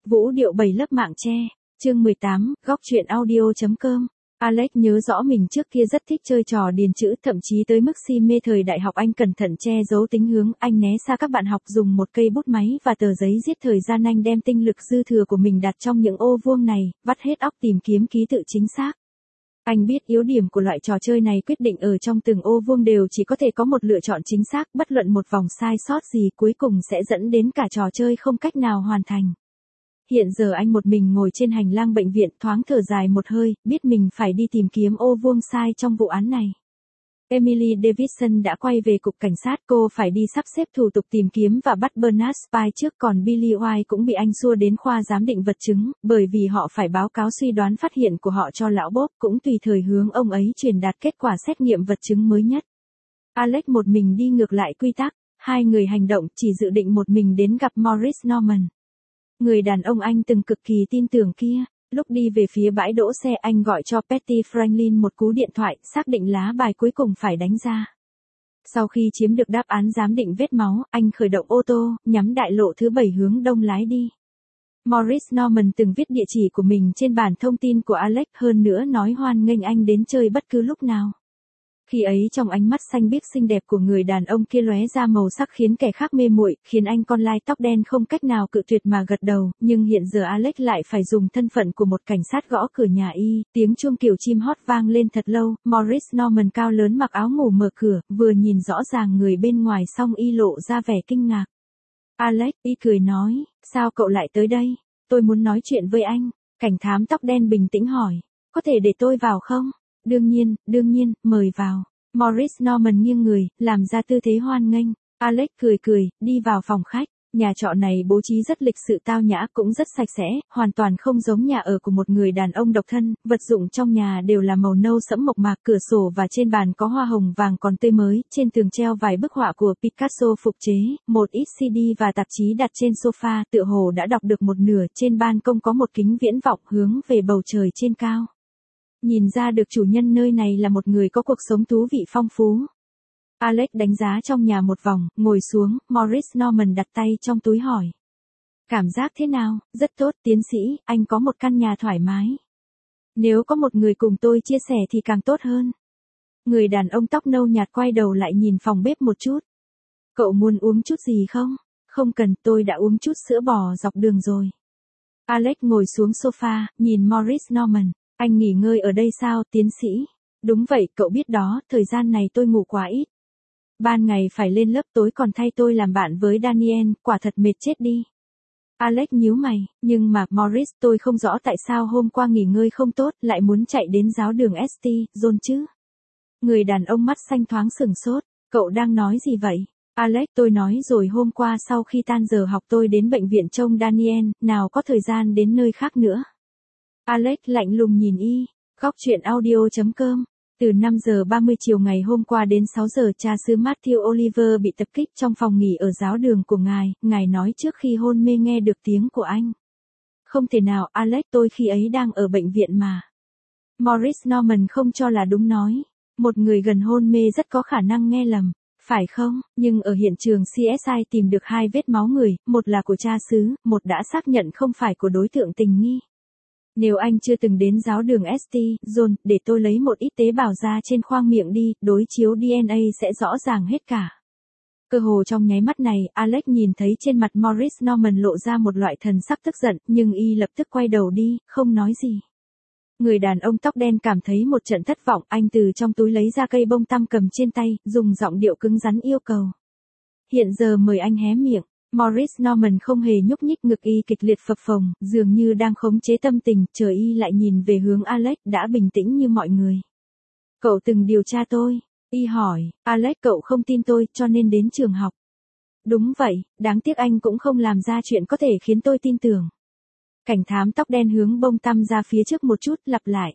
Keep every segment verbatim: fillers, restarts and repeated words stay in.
Vũ điệu bảy lớp mạng che, chương mười tám, góc truyện audio.com. Alex nhớ rõ mình trước kia rất thích chơi trò điền chữ, thậm chí tới mức si mê thời đại học anh cẩn thận che giấu tính hướng, anh né xa các bạn học dùng một cây bút máy và tờ giấy giết thời gian, anh đem tinh lực dư thừa của mình đặt trong những ô vuông này, vắt hết óc tìm kiếm ký tự chính xác. Anh biết yếu điểm của loại trò chơi này quyết định ở trong từng ô vuông đều chỉ có thể có một lựa chọn chính xác, bất luận một vòng sai sót gì cuối cùng sẽ dẫn đến cả trò chơi không cách nào hoàn thành. Hiện giờ anh một mình ngồi trên hành lang bệnh viện, thoáng thở dài một hơi, biết mình phải đi tìm kiếm ô vuông sai trong vụ án này. Emily Davidson đã quay về cục cảnh sát, cô phải đi sắp xếp thủ tục tìm kiếm và bắt Bernard Spy trước, còn Billy White cũng bị anh xua đến khoa giám định vật chứng, bởi vì họ phải báo cáo suy đoán phát hiện của họ cho lão Bob, cũng tùy thời hướng ông ấy truyền đạt kết quả xét nghiệm vật chứng mới nhất. Alex một mình đi ngược lại quy tắc, hai người hành động, chỉ dự định một mình đến gặp Maurice Norman. Người đàn ông anh từng cực kỳ tin tưởng kia. Lúc đi về phía bãi đỗ xe, anh gọi cho Patty Franklin một cú điện thoại, xác định lá bài cuối cùng phải đánh ra. Sau khi chiếm được đáp án giám định vết máu, anh khởi động ô tô, nhắm đại lộ thứ bảy hướng đông lái đi. Maurice Norman từng viết địa chỉ của mình trên bản thông tin của Alex, hơn nữa nói hoan nghênh anh đến chơi bất cứ lúc nào. Khi ấy trong ánh mắt xanh biếc xinh đẹp của người đàn ông kia lóe ra màu sắc khiến kẻ khác mê muội, khiến anh con lai tóc đen không cách nào cự tuyệt mà gật đầu, nhưng hiện giờ Alex lại phải dùng thân phận của một cảnh sát gõ cửa nhà y, tiếng chuông kiểu chim hót vang lên thật lâu, Maurice Norman cao lớn mặc áo ngủ mở cửa, vừa nhìn rõ ràng người bên ngoài xong y lộ ra vẻ kinh ngạc. Alex, y cười nói, sao cậu lại tới đây? Tôi muốn nói chuyện với anh. Cảnh thám tóc đen bình tĩnh hỏi, có thể để tôi vào không? Đương nhiên, đương nhiên, mời vào. Maurice Norman nghiêng người, làm ra tư thế hoan nghênh. Alex cười cười, đi vào phòng khách. Nhà trọ này bố trí rất lịch sự tao nhã, cũng rất sạch sẽ, hoàn toàn không giống nhà ở của một người đàn ông độc thân. Vật dụng trong nhà đều là màu nâu sẫm mộc mạc, cửa sổ và trên bàn có hoa hồng vàng còn tươi mới, trên tường treo vài bức họa của Picasso phục chế, một ít xê đê và tạp chí đặt trên sofa, tựa hồ đã đọc được một nửa. Trên ban công có một kính viễn vọng hướng về bầu trời trên cao. Nhìn ra được chủ nhân nơi này là một người có cuộc sống thú vị phong phú. Alex đánh giá trong nhà một vòng, ngồi xuống, Maurice Norman đặt tay trong túi hỏi. Cảm giác thế nào? Rất tốt, tiến sĩ, anh có một căn nhà thoải mái. Nếu có một người cùng tôi chia sẻ thì càng tốt hơn. Người đàn ông tóc nâu nhạt quay đầu lại nhìn phòng bếp một chút. Cậu muốn uống chút gì không? Không cần, tôi đã uống chút sữa bò dọc đường rồi. Alex ngồi xuống sofa, nhìn Maurice Norman. Anh nghỉ ngơi ở đây sao, tiến sĩ? Đúng vậy, cậu biết đó, thời gian này tôi ngủ quá ít. Ban ngày phải lên lớp, tối còn thay tôi làm bạn với Daniel, quả thật mệt chết đi. Alex nhíu mày, nhưng mà, Maurice, tôi không rõ tại sao hôm qua nghỉ ngơi không tốt, lại muốn chạy đến giáo đường ét tê, John chứ? Người đàn ông mắt xanh thoáng sửng sốt, cậu đang nói gì vậy? Alex, tôi nói rồi, hôm qua sau khi tan giờ học tôi đến bệnh viện trông Daniel, nào có thời gian đến nơi khác nữa. Alex lạnh lùng nhìn y, góc truyện audio.com. Từ năm giờ ba mươi chiều ngày hôm qua đến sáu giờ, cha xứ Matthew Oliver bị tập kích trong phòng nghỉ ở giáo đường của ngài, ngài nói trước khi hôn mê nghe được tiếng của anh. Không thể nào, Alex, tôi khi ấy đang ở bệnh viện mà. Maurice Norman không cho là đúng nói. Một người gần hôn mê rất có khả năng nghe lầm, phải không? Nhưng ở hiện trường xê ét i tìm được hai vết máu người, một là của cha xứ, một đã xác nhận không phải của đối tượng tình nghi. Nếu anh chưa từng đến giáo đường ét tê, John, để tôi lấy một ít tế bào ra trên khoang miệng đi, đối chiếu đê en a sẽ rõ ràng hết cả. Cơ hồ trong nháy mắt này, Alex nhìn thấy trên mặt Maurice Norman lộ ra một loại thần sắc tức giận, nhưng y lập tức quay đầu đi, không nói gì. Người đàn ông tóc đen cảm thấy một trận thất vọng, anh từ trong túi lấy ra cây bông tăm cầm trên tay, dùng giọng điệu cứng rắn yêu cầu. Hiện giờ mời anh hé miệng. Maurice Norman không hề nhúc nhích, ngực y kịch liệt phập phồng, dường như đang khống chế tâm tình, chờ y lại nhìn về hướng Alex, đã bình tĩnh như mọi người. Cậu từng điều tra tôi? Y hỏi. Alex, cậu không tin tôi, cho nên đến trường học. Đúng vậy, đáng tiếc anh cũng không làm ra chuyện có thể khiến tôi tin tưởng. Cảnh thám tóc đen hướng bông tăm ra phía trước một chút, lặp lại.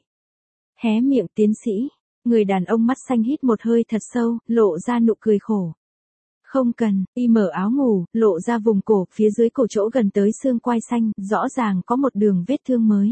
Hé miệng, tiến sĩ. Người đàn ông mắt xanh hít một hơi thật sâu, lộ ra nụ cười khổ. Không cần, y mở áo ngủ, lộ ra vùng cổ, phía dưới cổ chỗ gần tới xương quai xanh, rõ ràng có một đường vết thương mới.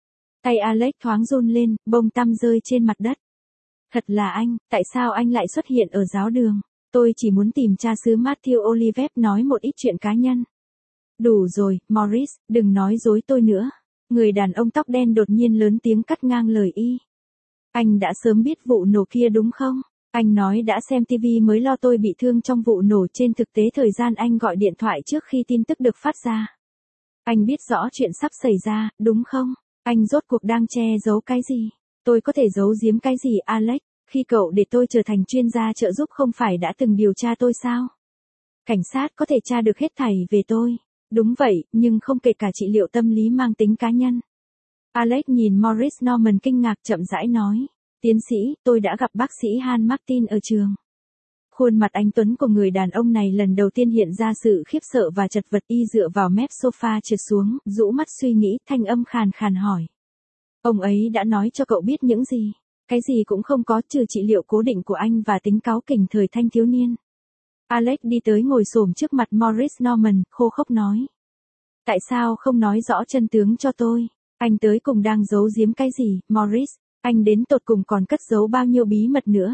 Tay Alex thoáng run lên, bông tăm rơi trên mặt đất. Thật là anh, tại sao anh lại xuất hiện ở giáo đường? Tôi chỉ muốn tìm cha xứ Matthew Oliver nói một ít chuyện cá nhân. Đủ rồi, Morris, đừng nói dối tôi nữa. Người đàn ông tóc đen đột nhiên lớn tiếng cắt ngang lời y. Anh đã sớm biết vụ nổ kia đúng không? Anh nói đã xem ti vi mới lo tôi bị thương trong vụ nổ, trên thực tế thời gian anh gọi điện thoại trước khi tin tức được phát ra. Anh biết rõ chuyện sắp xảy ra, đúng không? Anh rốt cuộc đang che giấu cái gì? Tôi có thể giấu giếm cái gì, Alex? Khi cậu để tôi trở thành chuyên gia trợ giúp không phải đã từng điều tra tôi sao? Cảnh sát có thể tra được hết thảy về tôi. Đúng vậy, nhưng không kể cả trị liệu tâm lý mang tính cá nhân. Alex nhìn Morris Norman kinh ngạc chậm rãi nói. Tiến sĩ, tôi đã gặp bác sĩ Han Martin ở trường. Khuôn mặt anh tuấn của người đàn ông này lần đầu tiên hiện ra sự khiếp sợ và chật vật, y dựa vào mép sofa trượt xuống, rũ mắt suy nghĩ, thanh âm khàn khàn hỏi. Ông ấy đã nói cho cậu biết những gì? Cái gì cũng không có, trừ trị liệu cố định của anh và tính cáu kỉnh thời thanh thiếu niên. Alex đi tới ngồi xổm trước mặt Morris Norman, khô khốc nói. Tại sao không nói rõ chân tướng cho tôi? Anh tới cùng đang giấu giếm cái gì, Morris? Anh đến tột cùng còn cất giấu bao nhiêu bí mật nữa?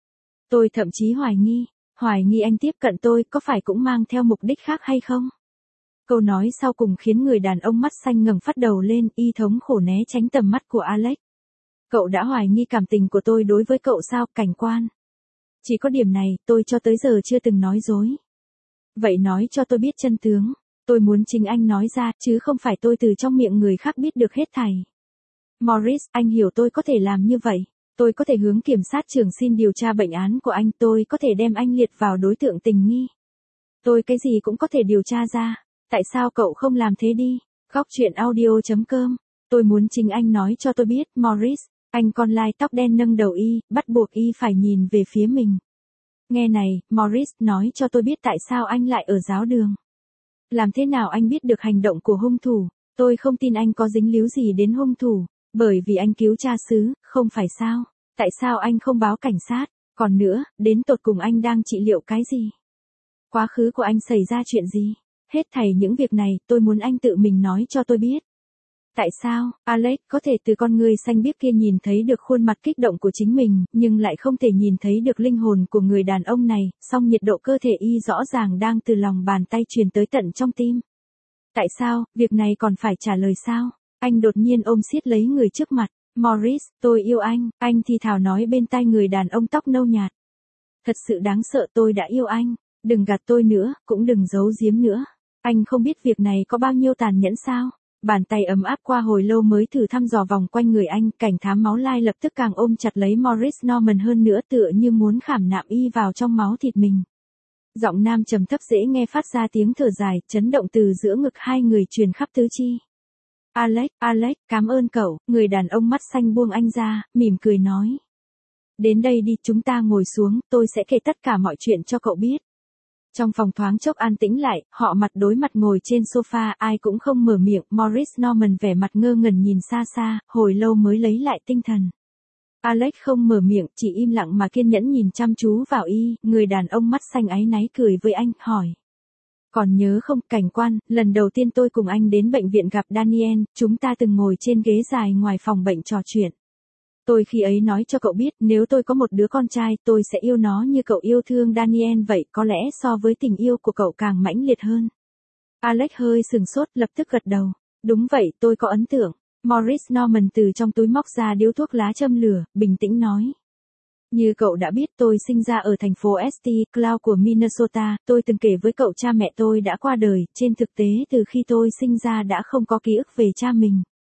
Tôi thậm chí hoài nghi, hoài nghi anh tiếp cận tôi có phải cũng mang theo mục đích khác hay không? Câu nói sau cùng khiến người đàn ông mắt xanh ngẩng phát đầu lên, y thống khổ né tránh tầm mắt của Alex. Cậu đã hoài nghi cảm tình của tôi đối với cậu sao, cảnh quan? Chỉ có điểm này, tôi cho tới giờ chưa từng nói dối. Vậy nói cho tôi biết chân tướng. Tôi muốn chính anh nói ra, chứ không phải tôi từ trong miệng người khác biết được hết thảy. Morris, anh hiểu tôi có thể làm như vậy. Tôi có thể hướng kiểm sát trưởng xin điều tra bệnh án của anh, tôi có thể đem anh liệt vào đối tượng tình nghi. Tôi cái gì cũng có thể điều tra ra. Tại sao cậu không làm thế đi? Góc truyện audio chấm com. Tôi muốn chính anh nói cho tôi biết, Morris. Anh con lai tóc đen nâng đầu y, bắt buộc y phải nhìn về phía mình. Nghe này, Morris, nói cho tôi biết tại sao anh lại ở giáo đường. Làm thế nào anh biết được hành động của hung thủ? Tôi không tin anh có dính líu gì đến hung thủ. Bởi vì anh cứu cha xứ, không phải sao? Tại sao anh không báo cảnh sát? Còn nữa, đến tột cùng anh đang trị liệu cái gì? Quá khứ của anh xảy ra chuyện gì? Hết thảy những việc này, tôi muốn anh tự mình nói cho tôi biết. Tại sao, Alex có thể từ con người xanh biếc kia nhìn thấy được khuôn mặt kích động của chính mình, nhưng lại không thể nhìn thấy được linh hồn của người đàn ông này, song nhiệt độ cơ thể y rõ ràng đang từ lòng bàn tay truyền tới tận trong tim. Tại sao, việc này còn phải trả lời sao? Anh đột nhiên ôm siết lấy người trước mặt. Morris, tôi yêu anh, anh thì thào nói bên tai người đàn ông tóc nâu nhạt. Thật sự đáng sợ, tôi đã yêu anh, đừng gạt tôi nữa, cũng đừng giấu giếm nữa. Anh không biết việc này có bao nhiêu tàn nhẫn sao? Bàn tay ấm áp qua hồi lâu mới thử thăm dò vòng quanh người anh, cảnh thám máu lai lập tức càng ôm chặt lấy Morris Norman hơn nữa, tựa như muốn khảm nạm y vào trong máu thịt mình. Giọng nam trầm thấp dễ nghe phát ra tiếng thở dài, chấn động từ giữa ngực hai người truyền khắp tứ chi. Alex, Alex, cảm ơn cậu, người đàn ông mắt xanh buông anh ra, mỉm cười nói. Đến đây đi, chúng ta ngồi xuống, tôi sẽ kể tất cả mọi chuyện cho cậu biết. Trong phòng thoáng chốc an tĩnh lại, họ mặt đối mặt ngồi trên sofa, ai cũng không mở miệng, Morris Norman vẻ mặt ngơ ngẩn nhìn xa xa, hồi lâu mới lấy lại tinh thần. Alex không mở miệng, chỉ im lặng mà kiên nhẫn nhìn chăm chú vào y, người đàn ông mắt xanh áy náy cười với anh, hỏi. Còn nhớ không, cảnh quan, lần đầu tiên tôi cùng anh đến bệnh viện gặp Daniel, chúng ta từng ngồi trên ghế dài ngoài phòng bệnh trò chuyện. Tôi khi ấy nói cho cậu biết, nếu tôi có một đứa con trai, tôi sẽ yêu nó như cậu yêu thương Daniel vậy, có lẽ so với tình yêu của cậu càng mãnh liệt hơn. Alex hơi sừng sốt, lập tức gật đầu. Đúng vậy, tôi có ấn tượng. Morris Norman từ trong túi móc ra điếu thuốc lá châm lửa, bình tĩnh nói. Như cậu đã biết, tôi sinh ra ở thành phố Saint Cloud của Minnesota, tôi từng kể với cậu cha mẹ tôi đã qua đời, trên thực tế từ khi tôi sinh ra đã không có ký ức về cha mình.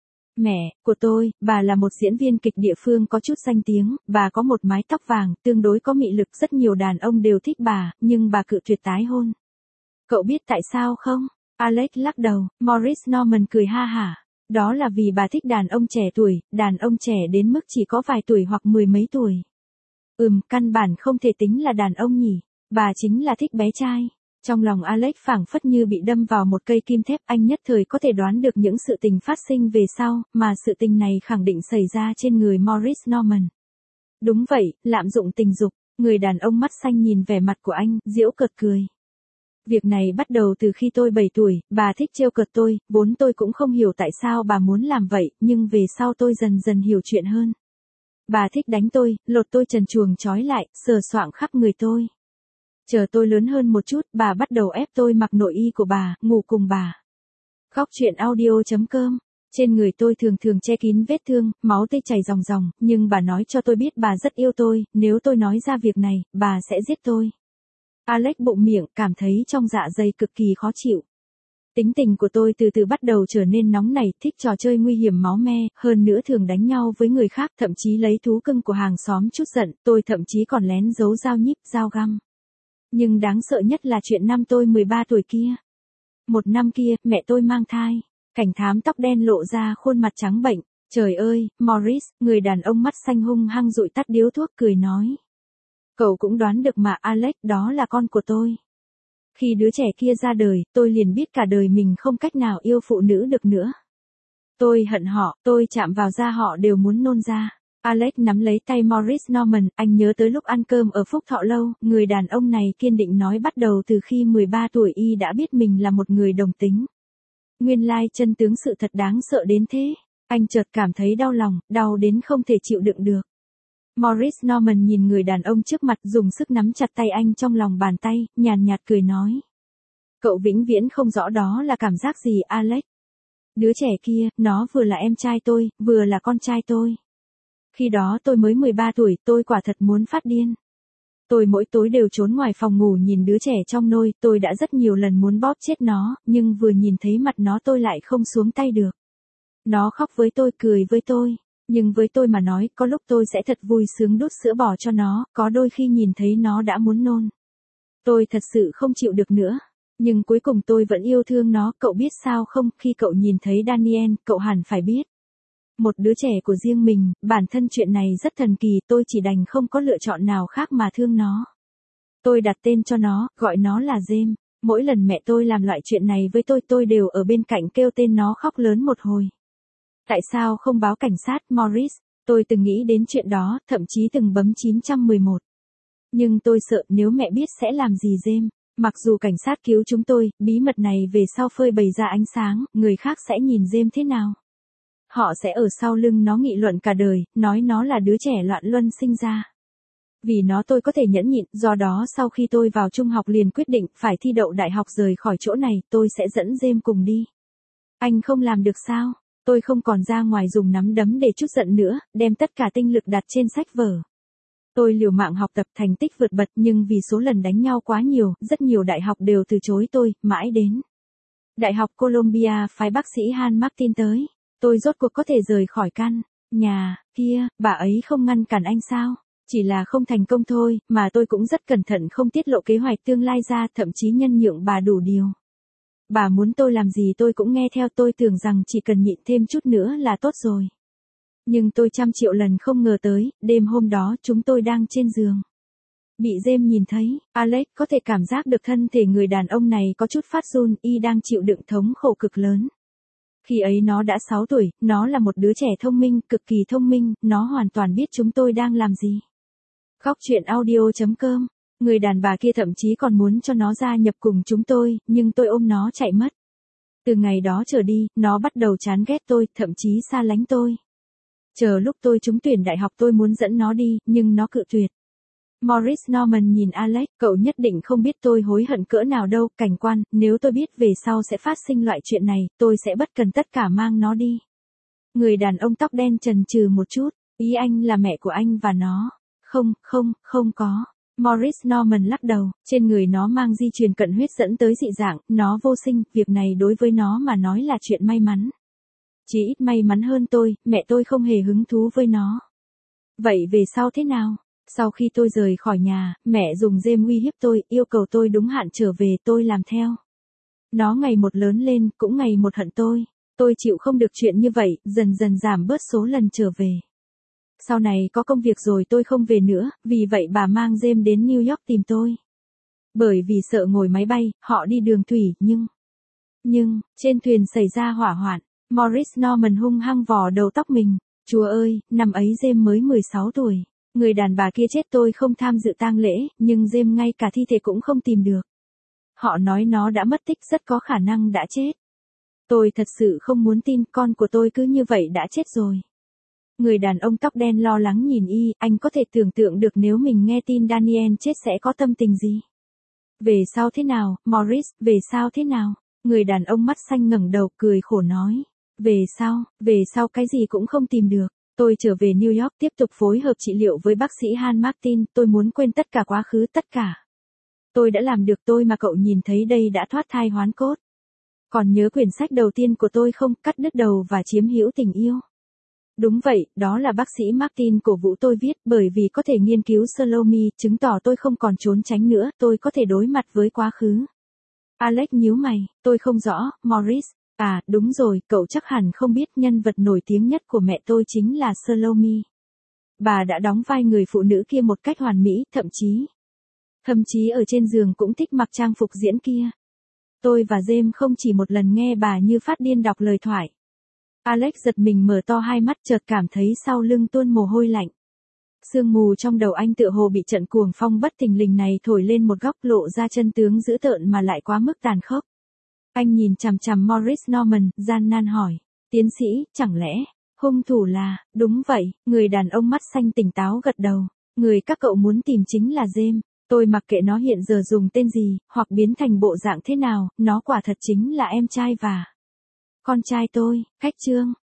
Mẹ của tôi, bà là một diễn viên kịch địa phương có chút danh tiếng, bà có một mái tóc vàng, tương đối có mị lực, rất nhiều đàn ông đều thích bà, nhưng bà cự tuyệt tái hôn. Cậu biết tại sao không? Alex lắc đầu, Morris Norman cười ha hả. Đó là vì bà thích đàn ông trẻ tuổi, đàn ông trẻ đến mức chỉ có vài tuổi hoặc mười mấy tuổi. Ừm, căn bản không thể tính là đàn ông nhỉ, bà chính là thích bé trai. Trong lòng Alex phảng phất như bị đâm vào một cây kim thép, anh nhất thời có thể đoán được những sự tình phát sinh về sau, mà sự tình này khẳng định xảy ra trên người Morris Norman. Đúng vậy, lạm dụng tình dục, người đàn ông mắt xanh nhìn vẻ mặt của anh, giễu cợt cười. Việc này bắt đầu từ khi tôi bảy tuổi, bà thích trêu cợt tôi, vốn tôi cũng không hiểu tại sao bà muốn làm vậy, nhưng về sau tôi dần dần hiểu chuyện hơn. Bà thích đánh tôi, lột tôi trần truồng trói lại, sờ soạng khắp người tôi. Chờ tôi lớn hơn một chút, bà bắt đầu ép tôi mặc nội y của bà, ngủ cùng bà. Góc chuyện audio chấm com. Trên người tôi thường thường che kín vết thương, máu tươi chảy ròng ròng, nhưng bà nói cho tôi biết bà rất yêu tôi, nếu tôi nói ra việc này, bà sẽ giết tôi. Alex bụng miệng, cảm thấy trong dạ dày cực kỳ khó chịu. Tính tình của tôi từ từ bắt đầu trở nên nóng nảy, thích trò chơi nguy hiểm máu me, hơn nữa thường đánh nhau với người khác, thậm chí lấy thú cưng của hàng xóm chút giận, tôi thậm chí còn lén giấu dao nhíp, dao găm. Nhưng đáng sợ nhất là chuyện năm tôi mười ba tuổi kia. Một năm kia, mẹ tôi mang thai. Cảnh thám tóc đen lộ ra khuôn mặt trắng bệnh. Trời ơi, Morris, người đàn ông mắt xanh hung hăng dụi tắt điếu thuốc cười nói. Cậu cũng đoán được mà Alex, đó là con của tôi. Khi đứa trẻ kia ra đời, tôi liền biết cả đời mình không cách nào yêu phụ nữ được nữa. Tôi hận họ, tôi chạm vào da họ đều muốn nôn ra. Alex nắm lấy tay Morris Norman, anh nhớ tới lúc ăn cơm ở Phúc Thọ Lâu, người đàn ông này kiên định nói bắt đầu từ khi mười ba tuổi y đã biết mình là một người đồng tính. Nguyên lai chân tướng sự thật đáng sợ đến thế. Anh chợt cảm thấy đau lòng, đau đến không thể chịu đựng được. Morris Norman nhìn người đàn ông trước mặt dùng sức nắm chặt tay anh trong lòng bàn tay, nhàn nhạt cười nói. Cậu vĩnh viễn không rõ đó là cảm giác gì Alex. Đứa trẻ kia, nó vừa là em trai tôi, vừa là con trai tôi. Khi đó tôi mới mười ba tuổi, tôi quả thật muốn phát điên. Tôi mỗi tối đều trốn ngoài phòng ngủ nhìn đứa trẻ trong nôi, tôi đã rất nhiều lần muốn bóp chết nó, nhưng vừa nhìn thấy mặt nó tôi lại không xuống tay được. Nó khóc với tôi, cười với tôi, nhưng với tôi mà nói, có lúc tôi sẽ thật vui sướng đút sữa bò cho nó, có đôi khi nhìn thấy nó đã muốn nôn. Tôi thật sự không chịu được nữa, nhưng cuối cùng tôi vẫn yêu thương nó, cậu biết sao không, khi cậu nhìn thấy Daniel, cậu hẳn phải biết. Một đứa trẻ của riêng mình, bản thân chuyện này rất thần kỳ, tôi chỉ đành không có lựa chọn nào khác mà thương nó. Tôi đặt tên cho nó, gọi nó là James. Mỗi lần mẹ tôi làm loại chuyện này với tôi, tôi đều ở bên cạnh kêu tên nó khóc lớn một hồi. Tại sao không báo cảnh sát, Morris? Tôi từng nghĩ đến chuyện đó, thậm chí từng bấm chín một một. Nhưng tôi sợ nếu mẹ biết sẽ làm gì James. Mặc dù cảnh sát cứu chúng tôi, bí mật này về sau phơi bày ra ánh sáng, người khác sẽ nhìn James thế nào? Họ sẽ ở sau lưng nó nghị luận cả đời, nói nó là đứa trẻ loạn luân sinh ra. Vì nó tôi có thể nhẫn nhịn, do đó sau khi tôi vào trung học liền quyết định phải thi đậu đại học rời khỏi chỗ này, tôi sẽ dẫn James cùng đi. Anh không làm được sao? Tôi không còn ra ngoài dùng nắm đấm để trút giận nữa, đem tất cả tinh lực đặt trên sách vở. Tôi liều mạng học tập, thành tích vượt bật, nhưng vì số lần đánh nhau quá nhiều, rất nhiều đại học đều từ chối tôi, mãi đến Đại học Columbia phái bác sĩ Han Martin tới. Tôi rốt cuộc có thể rời khỏi căn nhà kia, bà ấy không ngăn cản anh sao? Chỉ là không thành công thôi, mà tôi cũng rất cẩn thận không tiết lộ kế hoạch tương lai ra, thậm chí nhân nhượng bà đủ điều. Bà muốn tôi làm gì tôi cũng nghe theo, tôi tưởng rằng chỉ cần nhịn thêm chút nữa là tốt rồi. Nhưng tôi trăm triệu lần không ngờ tới, đêm hôm đó chúng tôi đang trên giường. Bị James nhìn thấy, Alex có thể cảm giác được thân thể người đàn ông này có chút phát run, y đang chịu đựng thống khổ cực lớn. Khi ấy nó đã sáu tuổi, nó là một đứa trẻ thông minh, cực kỳ thông minh, nó hoàn toàn biết chúng tôi đang làm gì. Góc chuyện audio chấm com. Người đàn bà kia thậm chí còn muốn cho nó gia nhập cùng chúng tôi, nhưng tôi ôm nó chạy mất. Từ ngày đó trở đi, nó bắt đầu chán ghét tôi, thậm chí xa lánh tôi. Chờ lúc tôi trúng tuyển đại học tôi muốn dẫn nó đi, nhưng nó cự tuyệt. Morris Norman nhìn Alex, cậu nhất định không biết tôi hối hận cỡ nào đâu, cảnh quan, nếu tôi biết về sau sẽ phát sinh loại chuyện này, tôi sẽ bất cần tất cả mang nó đi. Người đàn ông tóc đen chần chừ một chút, ý anh là mẹ của anh và nó. Không, không, không có. Morris Norman lắc đầu, trên người nó mang di truyền cận huyết dẫn tới dị dạng, nó vô sinh, việc này đối với nó mà nói là chuyện may mắn. Chỉ ít may mắn hơn tôi, mẹ tôi không hề hứng thú với nó. Vậy về sau thế nào? Sau khi tôi rời khỏi nhà, mẹ dùng James uy hiếp tôi, yêu cầu tôi đúng hạn trở về, tôi làm theo. Nó ngày một lớn lên, cũng ngày một hận tôi. Tôi chịu không được chuyện như vậy, dần dần giảm bớt số lần trở về. Sau này có công việc rồi tôi không về nữa, vì vậy bà mang James đến New York tìm tôi. Bởi vì sợ ngồi máy bay, họ đi đường thủy, nhưng... Nhưng, trên thuyền xảy ra hỏa hoạn, Morris Norman hung hăng vò đầu tóc mình. Chúa ơi, năm ấy James mới mười sáu tuổi. Người đàn bà kia chết tôi không tham dự tang lễ, nhưng James ngay cả thi thể cũng không tìm được. Họ nói nó đã mất tích, rất có khả năng đã chết. Tôi thật sự không muốn tin con của tôi cứ như vậy đã chết rồi. Người đàn ông tóc đen lo lắng nhìn y, anh có thể tưởng tượng được nếu mình nghe tin Daniel chết sẽ có tâm tình gì. Về sau thế nào, Morris, về sau thế nào? Người đàn ông mắt xanh ngẩng đầu cười khổ nói. Về sau, về sau cái gì cũng không tìm được. Tôi trở về New York tiếp tục phối hợp trị liệu với bác sĩ Han Martin, tôi muốn quên tất cả quá khứ tất cả. Tôi đã làm được tôi mà cậu nhìn thấy đây đã thoát thai hoán cốt. Còn nhớ quyển sách đầu tiên của tôi không, cắt đứt đầu và chiếm hữu tình yêu. Đúng vậy, đó là bác sĩ Martin cổ vũ tôi viết bởi vì có thể nghiên cứu Salome, chứng tỏ tôi không còn trốn tránh nữa, tôi có thể đối mặt với quá khứ. Alex nhíu mày, tôi không rõ, Morris. À, đúng rồi, cậu chắc hẳn không biết nhân vật nổi tiếng nhất của mẹ tôi chính là Salome. Bà đã đóng vai người phụ nữ kia một cách hoàn mỹ, thậm chí. Thậm chí ở trên giường cũng thích mặc trang phục diễn kia. Tôi và James không chỉ một lần nghe bà như phát điên đọc lời thoại. Alex giật mình mở to hai mắt chợt cảm thấy sau lưng tuôn mồ hôi lạnh. Sương mù trong đầu anh tựa hồ bị trận cuồng phong bất thình lình này thổi lên một góc lộ ra chân tướng dữ tợn mà lại quá mức tàn khốc. Anh nhìn chằm chằm Morris Norman, gian nan hỏi. Tiến sĩ, chẳng lẽ, hung thủ là, đúng vậy, người đàn ông mắt xanh tỉnh táo gật đầu. Người các cậu muốn tìm chính là James. Tôi mặc kệ nó hiện giờ dùng tên gì, hoặc biến thành bộ dạng thế nào, nó quả thật chính là em trai và con trai tôi. Khách chương.